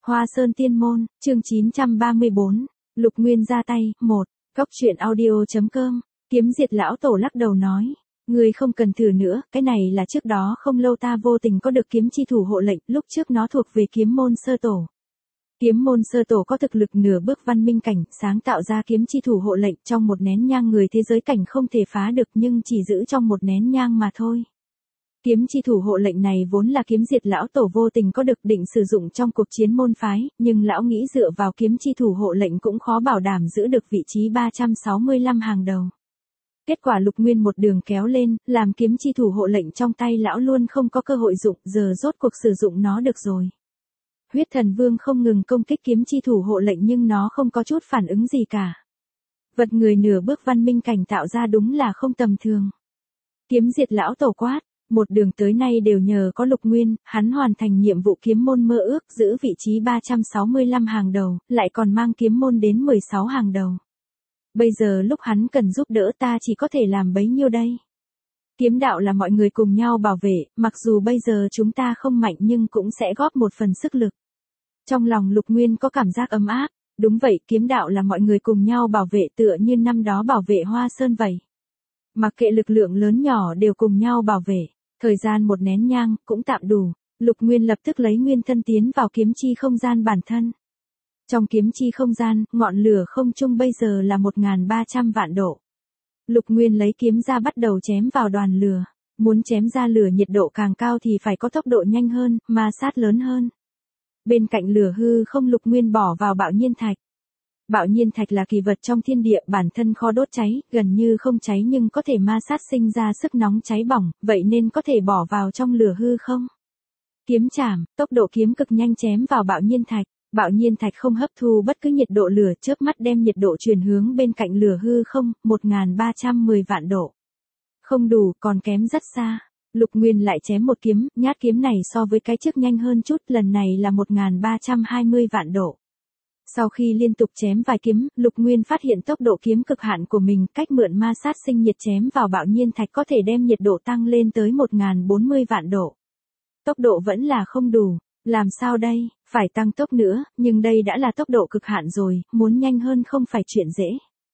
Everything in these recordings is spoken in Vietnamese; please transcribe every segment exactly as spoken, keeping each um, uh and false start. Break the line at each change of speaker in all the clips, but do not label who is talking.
Hoa Sơn Tiên Môn, chương chín trăm ba mươi bốn, Lục Nguyên ra tay, một, Góc truyện audio.com, Kiếm Diệt lão tổ lắc đầu nói. Ngươi không cần thử nữa, cái này là trước đó không lâu ta vô tình có được kiếm chi thủ hộ lệnh, lúc trước nó thuộc về kiếm môn sơ tổ. Kiếm môn sơ tổ có thực lực nửa bước văn minh cảnh, sáng tạo ra kiếm chi thủ hộ lệnh trong một nén nhang người thế giới cảnh không thể phá được nhưng chỉ giữ trong một nén nhang mà thôi. Kiếm chi thủ hộ lệnh này vốn là kiếm diệt lão tổ vô tình có được định sử dụng trong cuộc chiến môn phái, nhưng lão nghĩ dựa vào kiếm chi thủ hộ lệnh cũng khó bảo đảm giữ được vị trí ba trăm sáu mươi lăm hàng đầu. Kết quả Lục Nguyên một đường kéo lên, làm kiếm chi thủ hộ lệnh trong tay lão luôn không có cơ hội dụng, giờ rốt cuộc sử dụng nó được rồi. Huyết Thần Vương không ngừng công kích kiếm chi thủ hộ lệnh nhưng nó không có chút phản ứng gì cả. Vật người nửa bước văn minh cảnh tạo ra đúng là không tầm thường. Kiếm diệt lão tổ quát, một đường tới nay đều nhờ có Lục Nguyên, hắn hoàn thành nhiệm vụ kiếm môn mơ ước giữ vị trí ba trăm sáu mươi lăm hàng đầu, lại còn mang kiếm môn đến mười sáu hàng đầu. Bây giờ lúc hắn cần giúp đỡ ta chỉ có thể làm bấy nhiêu đây. Kiếm đạo là mọi người cùng nhau bảo vệ, mặc dù bây giờ chúng ta không mạnh nhưng cũng sẽ góp một phần sức lực. Trong lòng Lục Nguyên có cảm giác ấm áp, đúng vậy, kiếm đạo là mọi người cùng nhau bảo vệ tựa như năm đó bảo vệ Hoa Sơn vậy. Mặc kệ lực lượng lớn nhỏ đều cùng nhau bảo vệ, thời gian một nén nhang cũng tạm đủ, Lục Nguyên lập tức lấy nguyên thân tiến vào kiếm chi không gian bản thân. Trong kiếm chi không gian, ngọn lửa không trung bây giờ là một nghìn ba trăm vạn độ. Lục Nguyên lấy kiếm ra bắt đầu chém vào đoàn lửa, muốn chém ra lửa nhiệt độ càng cao thì phải có tốc độ nhanh hơn, ma sát lớn hơn. Bên cạnh lửa hư không Lục Nguyên bỏ vào bạo nhiên thạch. Bạo nhiên thạch là kỳ vật trong thiên địa bản thân khó đốt cháy, gần như không cháy nhưng có thể ma sát sinh ra sức nóng cháy bỏng, vậy nên có thể bỏ vào trong lửa hư không. Kiếm chảm, tốc độ kiếm cực nhanh chém vào bạo nhiên thạch. Bạo nhiên thạch không hấp thu bất cứ nhiệt độ lửa, chớp mắt đem nhiệt độ truyền hướng bên cạnh lửa hư không, một nghìn ba trăm mười vạn độ. Không đủ, còn kém rất xa. Lục Nguyên lại chém một kiếm, nhát kiếm này so với cái trước nhanh hơn chút, lần này là một nghìn ba trăm hai mươi vạn độ. Sau khi liên tục chém vài kiếm, Lục Nguyên phát hiện tốc độ kiếm cực hạn của mình, cách mượn ma sát sinh nhiệt chém vào bạo nhiên thạch có thể đem nhiệt độ tăng lên tới một nghìn bốn mươi vạn độ. Tốc độ vẫn là không đủ. Làm sao đây, phải tăng tốc nữa, nhưng đây đã là tốc độ cực hạn rồi, muốn nhanh hơn không phải chuyện dễ.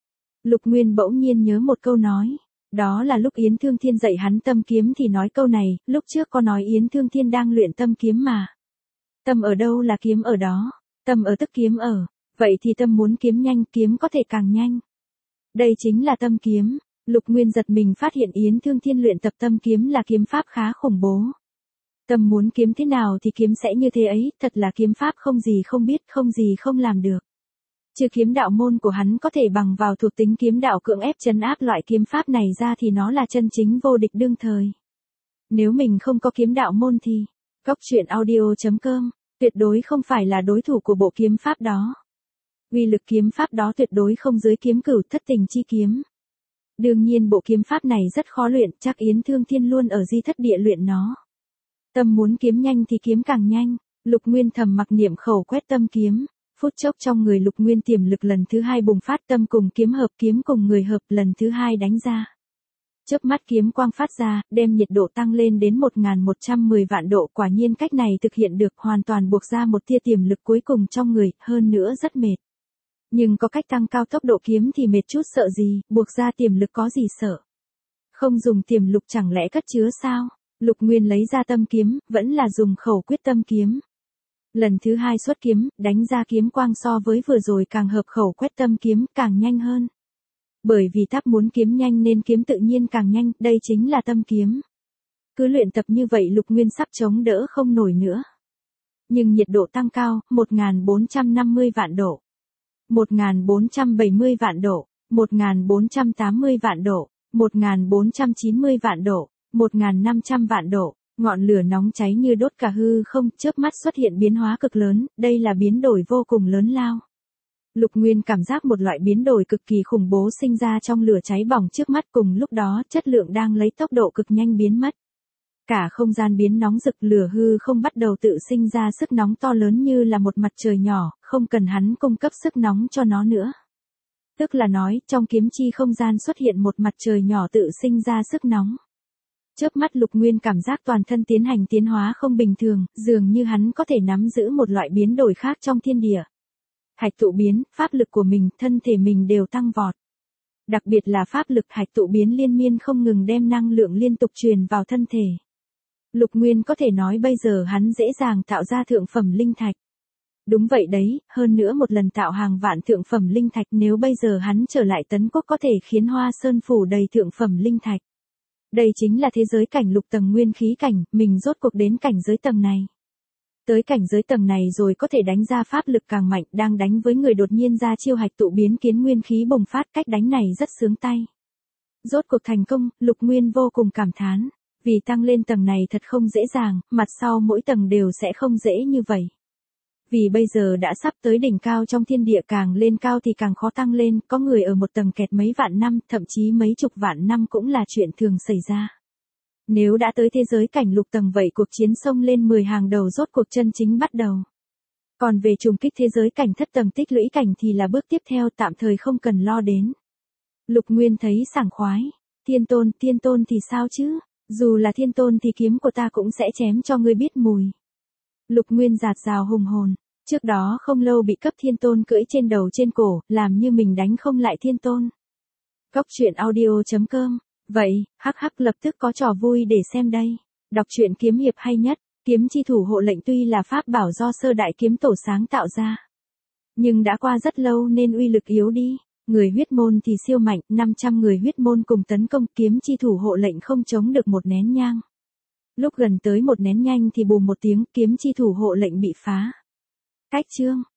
Lục Nguyên bỗng nhiên nhớ một câu nói, đó là lúc Yến Thương Thiên dạy hắn tâm kiếm thì nói câu này, lúc trước có nói Yến Thương Thiên đang luyện tâm kiếm mà. Tâm ở đâu là kiếm ở đó, tâm ở tức kiếm ở, vậy thì tâm muốn kiếm nhanh, kiếm có thể càng nhanh. Đây chính là tâm kiếm, Lục Nguyên giật mình phát hiện Yến Thương Thiên luyện tập tâm kiếm là kiếm pháp khá khủng bố. Tâm muốn kiếm thế nào thì kiếm sẽ như thế ấy, thật là kiếm pháp không gì không biết, không gì không làm được. Chứ kiếm đạo môn của hắn có thể bằng vào thuộc tính kiếm đạo cưỡng ép trấn áp loại kiếm pháp này ra thì nó là chân chính vô địch đương thời. Nếu mình không có kiếm đạo môn thì, Góc truyện audio.com, tuyệt đối không phải là đối thủ của bộ kiếm pháp đó. Uy lực kiếm pháp đó tuyệt đối không dưới kiếm cửu thất tình chi kiếm. Đương nhiên bộ kiếm pháp này rất khó luyện, chắc Yến Thương Thiên luôn ở di thất địa luyện nó. Tâm muốn kiếm nhanh thì kiếm càng nhanh, Lục Nguyên thầm mặc niệm khẩu quét tâm kiếm, phút chốc trong người Lục Nguyên tiềm lực lần thứ hai bùng phát, tâm cùng kiếm hợp, kiếm cùng người hợp, lần thứ hai đánh ra. Chớp mắt kiếm quang phát ra, đem nhiệt độ tăng lên đến một nghìn một trăm mười vạn độ, quả nhiên cách này thực hiện được, hoàn toàn buộc ra một tia tiềm lực cuối cùng trong người, hơn nữa rất mệt. Nhưng có cách tăng cao tốc độ kiếm thì mệt chút sợ gì, buộc ra tiềm lực có gì sợ. Không dùng tiềm lực chẳng lẽ cất chứa sao? Lục Nguyên lấy ra tâm kiếm, vẫn là dùng khẩu quyết tâm kiếm. Lần thứ hai xuất kiếm, đánh ra kiếm quang so với vừa rồi càng hợp khẩu quét tâm kiếm, càng nhanh hơn. Bởi vì tháp muốn kiếm nhanh nên kiếm tự nhiên càng nhanh, đây chính là tâm kiếm. Cứ luyện tập như vậy Lục Nguyên sắp chống đỡ không nổi nữa. Nhưng nhiệt độ tăng cao, một nghìn bốn trăm năm mươi vạn độ, một nghìn bốn trăm bảy mươi vạn độ, một nghìn bốn trăm tám mươi vạn độ, một nghìn bốn trăm chín mươi vạn độ. một nghìn năm trăm vạn độ, ngọn lửa nóng cháy như đốt cả hư không, chớp mắt xuất hiện biến hóa cực lớn, đây là biến đổi vô cùng lớn lao. Lục Nguyên cảm giác một loại biến đổi cực kỳ khủng bố sinh ra trong lửa cháy bỏng trước mắt, cùng lúc đó chất lượng đang lấy tốc độ cực nhanh biến mất. Cả không gian biến nóng rực, lửa hư không bắt đầu tự sinh ra sức nóng to lớn như là một mặt trời nhỏ, không cần hắn cung cấp sức nóng cho nó nữa. Tức là nói, trong kiếm chi không gian xuất hiện một mặt trời nhỏ tự sinh ra sức nóng. Chớp mắt Lục Nguyên cảm giác toàn thân tiến hành tiến hóa không bình thường, dường như hắn có thể nắm giữ một loại biến đổi khác trong thiên địa. Hạch tụ biến, pháp lực của mình, thân thể mình đều tăng vọt. Đặc biệt là pháp lực hạch tụ biến liên miên không ngừng đem năng lượng liên tục truyền vào thân thể. Lục Nguyên có thể nói bây giờ hắn dễ dàng tạo ra thượng phẩm linh thạch. Đúng vậy đấy, hơn nữa một lần tạo hàng vạn thượng phẩm linh thạch, nếu bây giờ hắn trở lại Tấn Quốc có thể khiến Hoa Sơn phủ đầy thượng phẩm linh thạch. Đây chính là thế giới cảnh lục tầng nguyên khí cảnh, mình rốt cuộc đến cảnh giới tầng này. Tới cảnh giới tầng này rồi có thể đánh ra pháp lực càng mạnh, đang đánh với người đột nhiên ra chiêu hạch tụ biến kiến nguyên khí bùng phát, cách đánh này rất sướng tay. Rốt cuộc thành công, Lục Nguyên vô cùng cảm thán, vì tăng lên tầng này thật không dễ dàng, mặt sau mỗi tầng đều sẽ không dễ như vậy. Vì bây giờ đã sắp tới đỉnh cao trong thiên địa, càng lên cao thì càng khó tăng lên, có người ở một tầng kẹt mấy vạn năm, thậm chí mấy chục vạn năm cũng là chuyện thường xảy ra. Nếu đã tới thế giới cảnh lục tầng vậy cuộc chiến xông lên mười hàng đầu rốt cuộc chân chính bắt đầu. Còn về trùng kích thế giới cảnh thất tầng tích lũy cảnh thì là bước tiếp theo, tạm thời không cần lo đến. Lục Nguyên thấy sảng khoái, thiên tôn, thiên tôn thì sao chứ, dù là thiên tôn thì kiếm của ta cũng sẽ chém cho ngươi biết mùi. Lục Nguyên giạt rào hùng hồn, trước đó không lâu bị cấp thiên tôn cưỡi trên đầu trên cổ, làm như mình đánh không lại thiên tôn. Góc truyện audio chấm com. Vậy, hắc hắc lập tức có trò vui để xem đây. Đọc truyện kiếm hiệp hay nhất, kiếm chi thủ hộ lệnh tuy là pháp bảo do sơ đại kiếm tổ sáng tạo ra. Nhưng đã qua rất lâu nên uy lực yếu đi. Người huyết môn thì siêu mạnh, năm trăm người huyết môn cùng tấn công, kiếm chi thủ hộ lệnh không chống được một nén nhang. Lúc gần tới một nén nhang thì bùm một tiếng, kiếm chi thủ hộ lệnh bị phá. Cách chương.